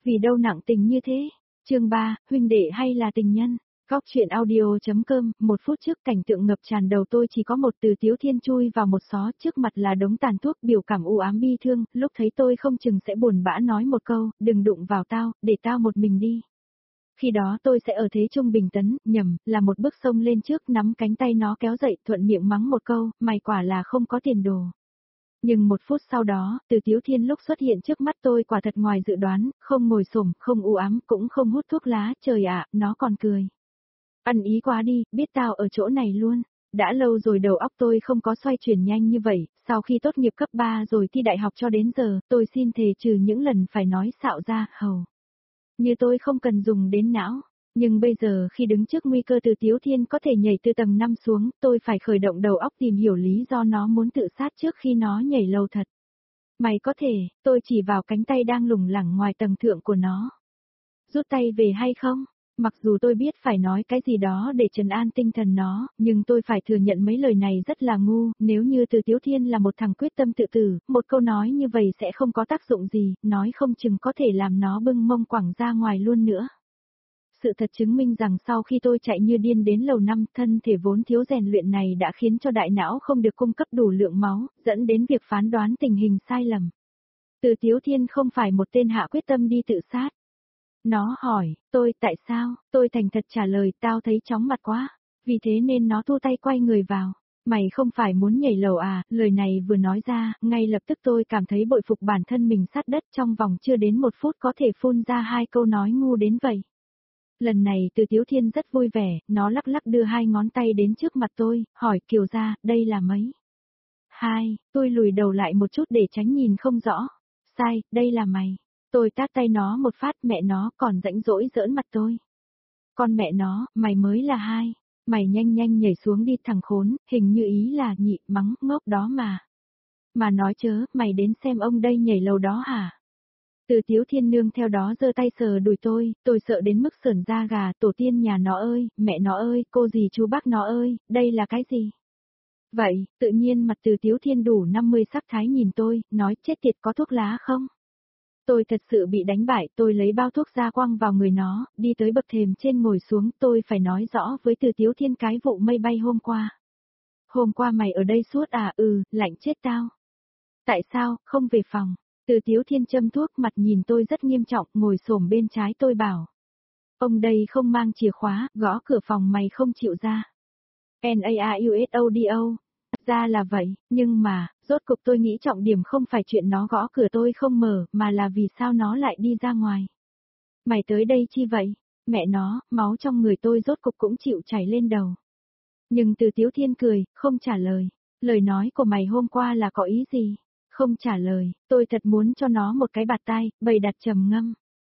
Vì đâu nặng tình như thế? Chương 3, huynh đệ hay là tình nhân? Góc truyện audio.com, 1 phút trước cảnh tượng ngập tràn đầu tôi chỉ có một từ Tiếu Thiên chui vào một xó, trước mặt là đống tàn thuốc, biểu cảm u ám bi thương, lúc thấy tôi không chừng sẽ buồn bã nói một câu, đừng đụng vào tao, để tao một mình đi. Khi đó tôi sẽ ở thế trung bình tấn, nhầm, là một bước sông lên trước nắm cánh tay nó kéo dậy thuận miệng mắng một câu, mày quả là không có tiền đồ. Nhưng 1 phút sau đó, từ Tiếu Thiên lúc xuất hiện trước mắt tôi quả thật ngoài dự đoán, không ngồi xổm, không u ám, cũng không hút thuốc lá, trời ạ, nó còn cười. Ăn ý quá đi, biết tao ở chỗ này luôn. Đã lâu rồi đầu óc tôi không có xoay chuyển nhanh như vậy, sau khi tốt nghiệp cấp 3 rồi thi đại học cho đến giờ, tôi xin thề trừ những lần phải nói xạo ra, hầu. Như tôi không cần dùng đến não. Nhưng bây giờ khi đứng trước nguy cơ từ Tiếu Thiên có thể nhảy từ tầng 5 xuống, tôi phải khởi động đầu óc tìm hiểu lý do nó muốn tự sát trước khi nó nhảy lầu thật. Mày có thể, tôi chỉ vào cánh tay đang lủng lẳng ngoài tầng thượng của nó. Rút tay về hay không? Mặc dù tôi biết phải nói cái gì đó để trấn an tinh thần nó, nhưng tôi phải thừa nhận mấy lời này rất là ngu, nếu như từ Tiếu Thiên là một thằng quyết tâm tự tử, một câu nói như vậy sẽ không có tác dụng gì, nói không chừng có thể làm nó bưng mông quẳng ra ngoài luôn nữa. Sự thật chứng minh rằng sau khi tôi chạy như điên đến lầu 5, thân thể vốn thiếu rèn luyện này đã khiến cho đại não không được cung cấp đủ lượng máu, dẫn đến việc phán đoán tình hình sai lầm. Từ Tiếu Thiên không phải một tên hạ quyết tâm đi tự sát. Nó hỏi, tôi tại sao, tôi thành thật trả lời, tao thấy chóng mặt quá, vì thế nên nó thu tay quay người vào. Mày không phải muốn nhảy lầu à, lời này vừa nói ra, ngay lập tức tôi cảm thấy bội phục bản thân mình sát đất trong vòng chưa đến 1 phút có thể phun ra 2 câu nói ngu đến vậy. Lần này từ Tiếu Thiên rất vui vẻ, nó lắc lắc đưa 2 ngón tay đến trước mặt tôi, hỏi Kiều gia, đây là mấy? 2, tôi lùi đầu lại một chút để tránh nhìn không rõ. Sai, đây là mày. Tôi tát tay nó một phát, mẹ nó còn rãnh rỗi giỡn mặt tôi. Con mẹ nó, mày mới là 2. Mày nhanh nhanh nhảy xuống đi thằng khốn, hình như ý là nhị mắng ngốc đó mà. Mà nói chớ, mày đến xem ông đây nhảy lầu đó hả? Từ Tiếu Thiên nương theo đó giơ tay sờ đùi tôi sợ đến mức sởn da gà, tổ tiên nhà nó ơi, mẹ nó ơi, cô dì chú bác nó ơi, đây là cái gì? Vậy, tự nhiên mặt từ Tiếu Thiên đủ 50 sắc thái nhìn tôi, nói chết tiệt có thuốc lá không? Tôi thật sự bị đánh bại, tôi lấy bao thuốc ra quăng vào người nó, đi tới bậc thềm trên ngồi xuống, tôi phải nói rõ với từ Tiếu Thiên cái vụ mây bay hôm qua. Hôm qua mày ở đây suốt à, lạnh chết tao. Tại sao, không về phòng? Từ Tiếu Thiên châm thuốc mặt nhìn tôi rất nghiêm trọng, ngồi xổm bên trái tôi bảo. Ông đây không mang chìa khóa, gõ cửa phòng mày không chịu ra. N-A-U-S-O-D-O. Ra là vậy, nhưng mà, rốt cục tôi nghĩ trọng điểm không phải chuyện nó gõ cửa tôi không mở, mà là vì sao nó lại đi ra ngoài. Mày tới đây chi vậy? Mẹ nó, máu trong người tôi rốt cục cũng chịu chảy lên đầu. Nhưng từ Tiếu Thiên cười, không trả lời. Lời nói của mày hôm qua là có ý gì? Không trả lời, tôi thật muốn cho nó một cái bạt tai, bày đặt trầm ngâm.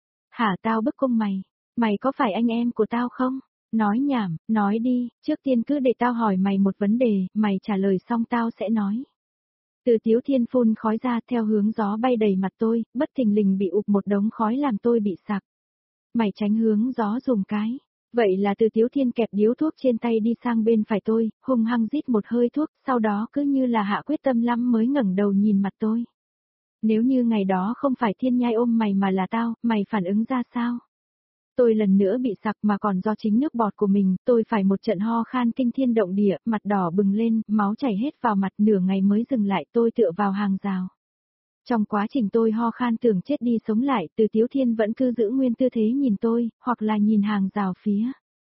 Hả tao bức cung mày? Mày có phải anh em của tao không? Nói nhảm, nói đi, trước tiên cứ để tao hỏi mày một vấn đề, mày trả lời xong tao sẽ nói. Từ Tiếu Thiên phun khói ra theo hướng gió bay đầy mặt tôi, bất thình lình bị ụp một đống khói làm tôi bị sặc. Mày tránh hướng gió dùm cái. Vậy là từ Tiếu Thiên kẹp điếu thuốc trên tay đi sang bên phải tôi, hung hăng rít một hơi thuốc, sau đó cứ như là hạ quyết tâm lắm mới ngẩng đầu nhìn mặt tôi. Nếu như ngày đó không phải Thiên Nhai ôm mày mà là tao, mày phản ứng ra sao? Tôi lần nữa bị sặc mà còn do chính nước bọt của mình, tôi phải một trận ho khan kinh thiên động địa, mặt đỏ bừng lên, máu chảy hết vào mặt, nửa ngày mới dừng lại, tôi tựa vào hàng rào. Trong quá trình tôi ho khan tưởng chết đi sống lại, từ Tiếu Thiên vẫn cứ giữ nguyên tư thế nhìn tôi, hoặc là nhìn hàng rào phía.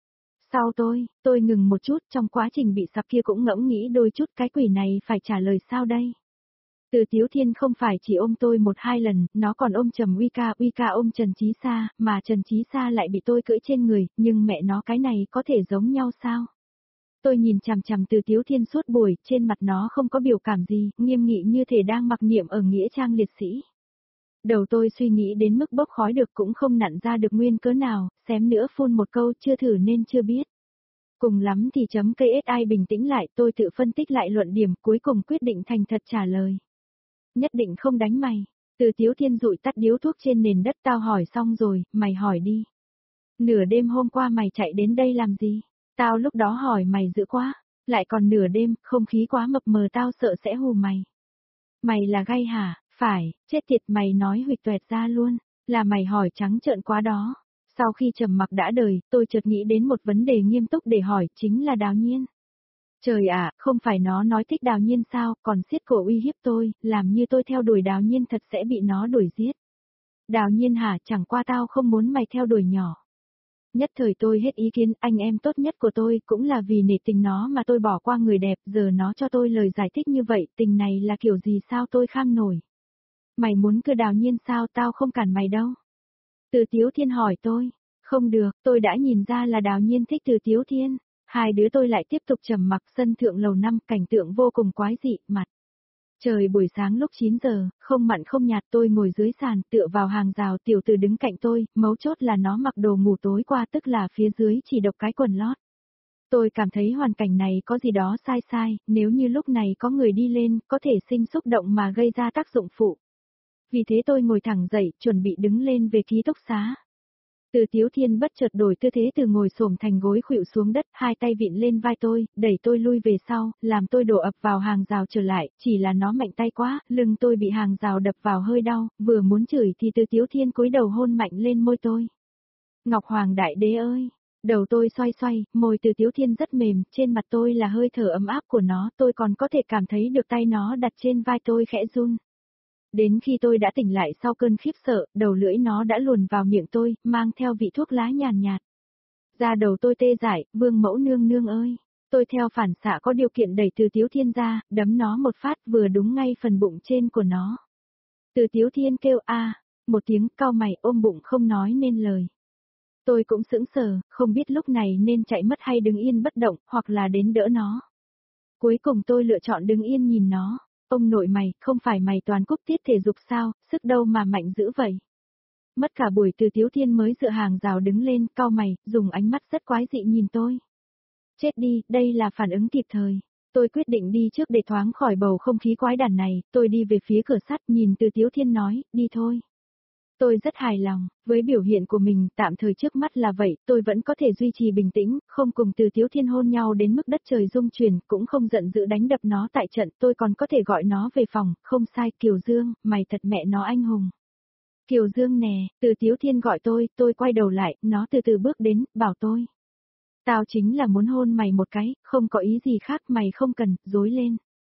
Sau tôi ngừng một chút, trong quá trình bị sặc kia cũng ngẫm nghĩ đôi chút cái quỷ này phải trả lời sao đây. Từ Tiếu Thiên không phải chỉ ôm tôi 1-2 lần, nó còn ôm Trầm Uy ca ôm Trần Chí Sa, mà Trần Chí Sa lại bị tôi cưỡi trên người, nhưng mẹ nó cái này có thể giống nhau sao? Tôi nhìn chằm chằm Từ Tiếu Thiên suốt buổi, trên mặt nó không có biểu cảm gì, nghiêm nghị như thể đang mặc niệm ở nghĩa trang liệt sĩ. Đầu tôi suy nghĩ đến mức bốc khói được cũng không nặn ra được nguyên cớ nào, xém nữa phun một câu chưa thử nên chưa biết. Cùng lắm thì chấm KSI bình tĩnh lại, tôi tự phân tích lại luận điểm, cuối cùng quyết định thành thật trả lời. Nhất định không đánh mày. Từ Tiếu Thiên dụi tắt điếu thuốc trên nền đất, tao hỏi xong rồi, mày hỏi đi. Nửa đêm hôm qua mày chạy đến đây làm gì? Tao lúc đó hỏi mày dữ quá, lại còn nửa đêm, không khí quá mập mờ tao sợ sẽ hù mày. Mày là gay hả? Phải, chết tiệt mày nói huỵch toẹt ra luôn. Là mày hỏi trắng trợn quá đó. Sau khi trầm mặc đã đời, tôi chợt nghĩ đến một vấn đề nghiêm túc để hỏi, chính là Đào Nhiên. Trời ạ, không phải nó nói thích Đào Nhiên sao, còn siết cổ uy hiếp tôi, làm như tôi theo đuổi Đào Nhiên thật sẽ bị nó đuổi giết. Đào Nhiên hả, chẳng qua tao không muốn mày theo đuổi nhỏ. Nhất thời tôi hết ý kiến, anh em tốt nhất của tôi cũng là vì nể tình nó mà tôi bỏ qua người đẹp, giờ nó cho tôi lời giải thích như vậy, tình này là kiểu gì sao tôi kham nổi. Mày muốn cưa Đào Nhiên sao, tao không cản mày đâu. Từ Tiếu Thiên hỏi tôi, không được, tôi đã nhìn ra là Đào Nhiên thích Từ Tiếu Thiên. Hai đứa tôi lại tiếp tục trầm mặc. Sân thượng lầu 5, cảnh tượng vô cùng quái dị, mặt. Trời buổi sáng lúc 9 giờ, không mặn không nhạt, tôi ngồi dưới sàn tựa vào hàng rào, tiểu từ đứng cạnh tôi, mấu chốt là nó mặc đồ ngủ tối qua, tức là phía dưới chỉ độc cái quần lót. Tôi cảm thấy hoàn cảnh này có gì đó sai sai, nếu như lúc này có người đi lên, có thể sinh xúc động mà gây ra tác dụng phụ. Vì thế tôi ngồi thẳng dậy, chuẩn bị đứng lên về ký túc xá. Từ Tiếu Thiên bất chợt đổi tư thế, từ ngồi xổm thành gối khuỵu xuống đất, hai tay vịn lên vai tôi, đẩy tôi lui về sau, làm tôi đổ ập vào hàng rào trở lại, chỉ là nó mạnh tay quá, lưng tôi bị hàng rào đập vào hơi đau, vừa muốn chửi thì Từ Tiếu Thiên cúi đầu hôn mạnh lên môi tôi. Ngọc Hoàng Đại Đế ơi! Đầu tôi xoay xoay, môi Từ Tiếu Thiên rất mềm, trên mặt tôi là hơi thở ấm áp của nó, tôi còn có thể cảm thấy được tay nó đặt trên vai tôi khẽ run. Đến khi tôi đã tỉnh lại sau cơn khiếp sợ, đầu lưỡi nó đã luồn vào miệng tôi, mang theo vị thuốc lá nhàn nhạt. Da đầu tôi tê dại, Vương mẫu nương nương ơi. Tôi theo phản xạ có điều kiện đẩy Từ Tiếu Thiên ra, đấm nó một phát vừa đúng ngay phần bụng trên của nó. Từ Tiếu Thiên kêu a, một tiếng, cau mày ôm bụng không nói nên lời. Tôi cũng sững sờ, không biết lúc này nên chạy mất hay đứng yên bất động, hoặc là đến đỡ nó. Cuối cùng tôi lựa chọn đứng yên nhìn nó. Ông nội mày, không phải mày toàn cúp tiết thể dục sao, sức đâu mà mạnh dữ vậy. Mất cả buổi Từ Tiếu Thiên mới dựa hàng rào đứng lên, cau mày, dùng ánh mắt rất quái dị nhìn tôi. Chết đi, đây là phản ứng kịp thời. Tôi quyết định đi trước để thoáng khỏi bầu không khí quái đản này, tôi đi về phía cửa sắt nhìn Từ Tiếu Thiên nói, đi thôi. Tôi rất hài lòng, với biểu hiện của mình tạm thời trước mắt là vậy, tôi vẫn có thể duy trì bình tĩnh, không cùng Từ Tiếu Thiên hôn nhau đến mức đất trời rung chuyển, cũng không giận dữ đánh đập nó tại trận, tôi còn có thể gọi nó về phòng, không sai, Kiều Dương, mày thật mẹ nó anh hùng. Kiều Dương nè, Từ Tiếu Thiên gọi tôi quay đầu lại, nó từ từ bước đến, bảo tôi. Tao chính là muốn hôn mày một cái, không có ý gì khác, mày không cần, dối lên.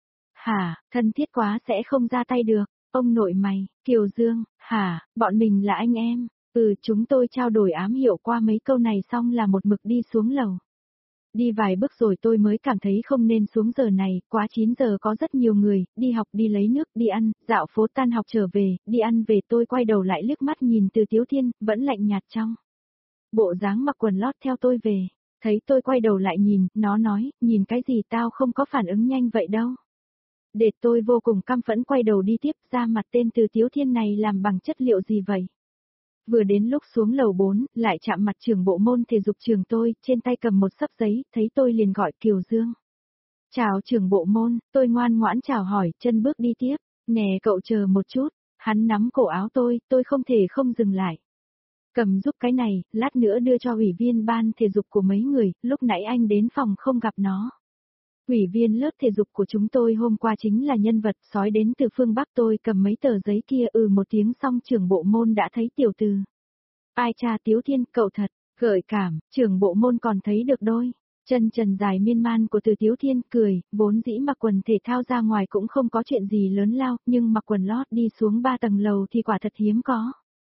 Hả, thân thiết quá sẽ không ra tay được. Ông nội mày, Kiều Dương, hả, bọn mình là anh em. Chúng tôi trao đổi ám hiệu qua mấy câu này xong là một mực đi xuống lầu. Đi vài bước rồi tôi mới cảm thấy không nên xuống giờ này, quá 9 giờ có rất nhiều người, đi học, đi lấy nước, đi ăn, dạo phố, tan học trở về, đi ăn về. Tôi quay đầu lại liếc mắt nhìn Từ Tiếu Thiên, vẫn lạnh nhạt trong. Bộ dáng mặc quần lót theo tôi về, thấy tôi quay đầu lại nhìn, nó nói, nhìn cái gì, tao không có phản ứng nhanh vậy đâu. Để tôi vô cùng căm phẫn quay đầu đi tiếp, ra mặt tên Từ Tiếu Thiên này làm bằng chất liệu gì vậy? Vừa đến lúc xuống lầu 4, lại chạm mặt trưởng bộ môn thể dục trường tôi, trên tay cầm một xấp giấy, thấy tôi liền gọi Kiều Dương. Chào trưởng bộ môn, tôi ngoan ngoãn chào hỏi, chân bước đi tiếp. Nè cậu chờ một chút, hắn nắm cổ áo tôi không thể không dừng lại. Cầm giúp cái này, lát nữa đưa cho ủy viên ban thể dục của mấy người, lúc nãy anh đến phòng không gặp nó. Ủy viên lớp thể dục của chúng tôi hôm qua chính là nhân vật sói đến từ phương Bắc, tôi cầm mấy tờ giấy kia một tiếng xong trưởng bộ môn đã thấy tiểu từ. Ai cha Tiếu Thiên, cậu thật, gợi cảm, trưởng bộ môn còn thấy được đôi. Chân trần dài miên man của Từ Tiếu Thiên cười, vốn dĩ mặc quần thể thao ra ngoài cũng không có chuyện gì lớn lao, nhưng mặc quần lót đi xuống 3 tầng lầu thì quả thật hiếm có.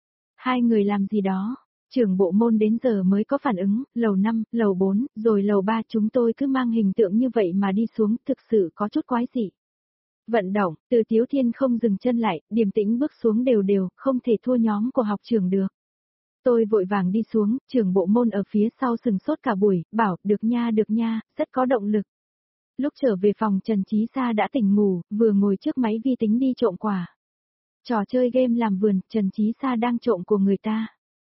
Hai người làm gì đó? Trưởng bộ môn đến giờ mới có phản ứng, lầu 5, lầu 4, rồi lầu 3 chúng tôi cứ mang hình tượng như vậy mà đi xuống, thực sự có chút quái dị. Vận động, Từ Tiếu Thiên không dừng chân lại, điềm tĩnh bước xuống đều đều, không thể thua nhóm của học trưởng được. Tôi vội vàng đi xuống, trưởng bộ môn ở phía sau sừng sốt cả buổi, bảo, được nha, rất có động lực. Lúc trở về phòng Trần Chí Sa đã tỉnh ngủ, vừa ngồi trước máy vi tính đi trộm quà. Trò chơi game làm vườn, Trần Chí Sa đang trộm của người ta.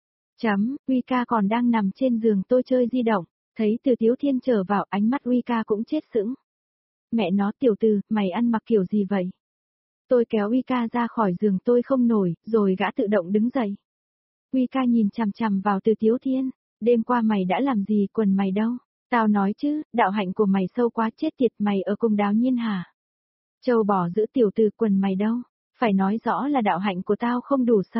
Uy ca còn đang nằm trên giường tôi chơi di động, thấy Từ Tiếu Thiên trở vào ánh mắt Uy ca cũng chết sững. Mẹ nó tiểu Từ, mày ăn mặc kiểu gì vậy? Tôi kéo Uy ca ra khỏi giường tôi không nổi, rồi gã tự động đứng dậy. Uy ca nhìn chằm chằm vào Từ Tiếu Thiên, đêm qua mày đã làm gì, quần mày đâu? Tao nói chứ, đạo hạnh của mày sâu quá chết tiệt, mày ở cùng Đào Nhiên hả? Châu bò giữ tiểu Từ, quần mày đâu? Phải nói rõ là đạo hạnh của tao không đủ sâu.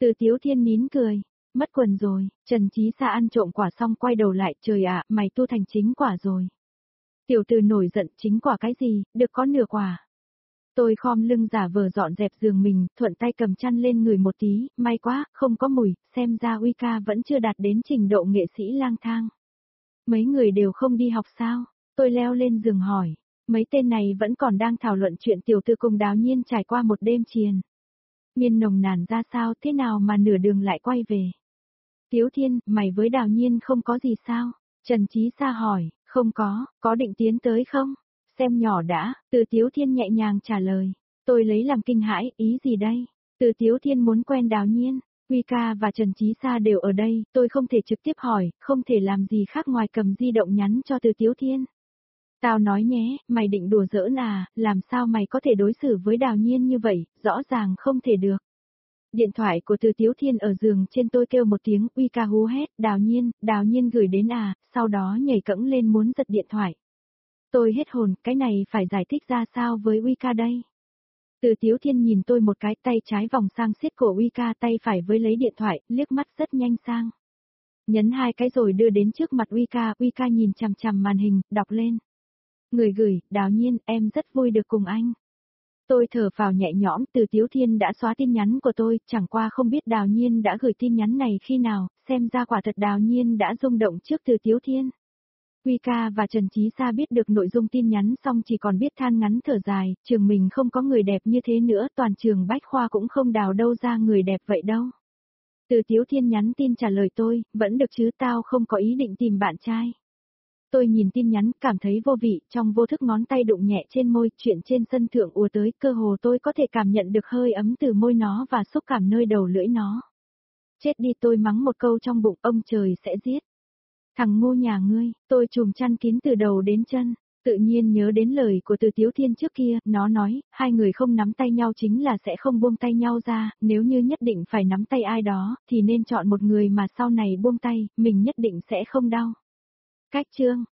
Từ Tiếu Thiên nín cười. Mất quần rồi, Trần Chí Sa ăn trộm quả xong quay đầu lại, trời ạ, mày tu thành chính quả rồi. Tiểu tử nổi giận, chính quả cái gì, được có nửa quả. Tôi khom lưng giả vờ dọn dẹp giường mình, thuận tay cầm chăn lên người một tí, may quá, không có mùi, xem ra Uy ca vẫn chưa đạt đến trình độ nghệ sĩ lang thang. Mấy người đều không đi học sao? Tôi leo lên giường hỏi, mấy tên này vẫn còn đang thảo luận chuyện tiểu thư cùng Đào Nhiên trải qua một đêm triền miên nồng nàn ra sao, thế nào mà nửa đường lại quay về. Tiếu Thiên, mày với Đào Nhiên không có gì sao? Trần Chí Sa hỏi, không có định tiến tới không? Xem nhỏ đã, Từ Tiếu Thiên nhẹ nhàng trả lời. Tôi lấy làm kinh hãi, ý gì đây? Từ Tiếu Thiên muốn quen Đào Nhiên, Uy ca và Trần Chí Sa đều ở đây, tôi không thể trực tiếp hỏi, không thể làm gì khác ngoài cầm di động nhắn cho Từ Tiếu Thiên. Tao nói nhé, mày định đùa giỡn à, làm sao mày có thể đối xử với Đào Nhiên như vậy, rõ ràng không thể được. Điện thoại của Từ Tiếu Thiên ở giường trên, tôi kêu một tiếng, Uy ca hú hét, Đào Nhiên gửi đến à, sau đó nhảy cẫng lên muốn giật điện thoại. Tôi hết hồn, cái này phải giải thích ra sao với Uy ca đây? Từ Tiếu Thiên nhìn tôi một cái, tay trái vòng sang siết cổ Uy ca, tay phải với lấy điện thoại, liếc mắt rất nhanh sang. Nhấn 2 cái rồi đưa đến trước mặt Uy ca nhìn chằm chằm màn hình, đọc lên. Người gửi, Đào Nhiên, em rất vui được cùng anh. Tôi thở phào nhẹ nhõm, Từ Tiếu Thiên đã xóa tin nhắn của tôi, chẳng qua không biết Đào Nhiên đã gửi tin nhắn này khi nào, xem ra quả thật Đào Nhiên đã rung động trước Từ Tiếu Thiên. Uy ca và Trần Chí Sa biết được nội dung tin nhắn xong chỉ còn biết than ngắn thở dài, trường mình không có người đẹp như thế nữa, toàn trường Bách Khoa cũng không đào đâu ra người đẹp vậy đâu. Từ Tiếu Thiên nhắn tin trả lời tôi, vẫn được chứ, tao không có ý định tìm bạn trai. Tôi nhìn tin nhắn, cảm thấy vô vị, trong vô thức ngón tay đụng nhẹ trên môi, chuyện trên sân thượng ùa tới, cơ hồ tôi có thể cảm nhận được hơi ấm từ môi nó và xúc cảm nơi đầu lưỡi nó. Chết đi, tôi mắng một câu trong bụng, ông trời sẽ giết. Thằng ngu nhà ngươi, tôi trùm chăn kín từ đầu đến chân, tự nhiên nhớ đến lời của Từ Tiếu Thiên trước kia, nó nói, hai người không nắm tay nhau chính là sẽ không buông tay nhau ra, nếu như nhất định phải nắm tay ai đó, thì nên chọn một người mà sau này buông tay, mình nhất định sẽ không đau. Cách chương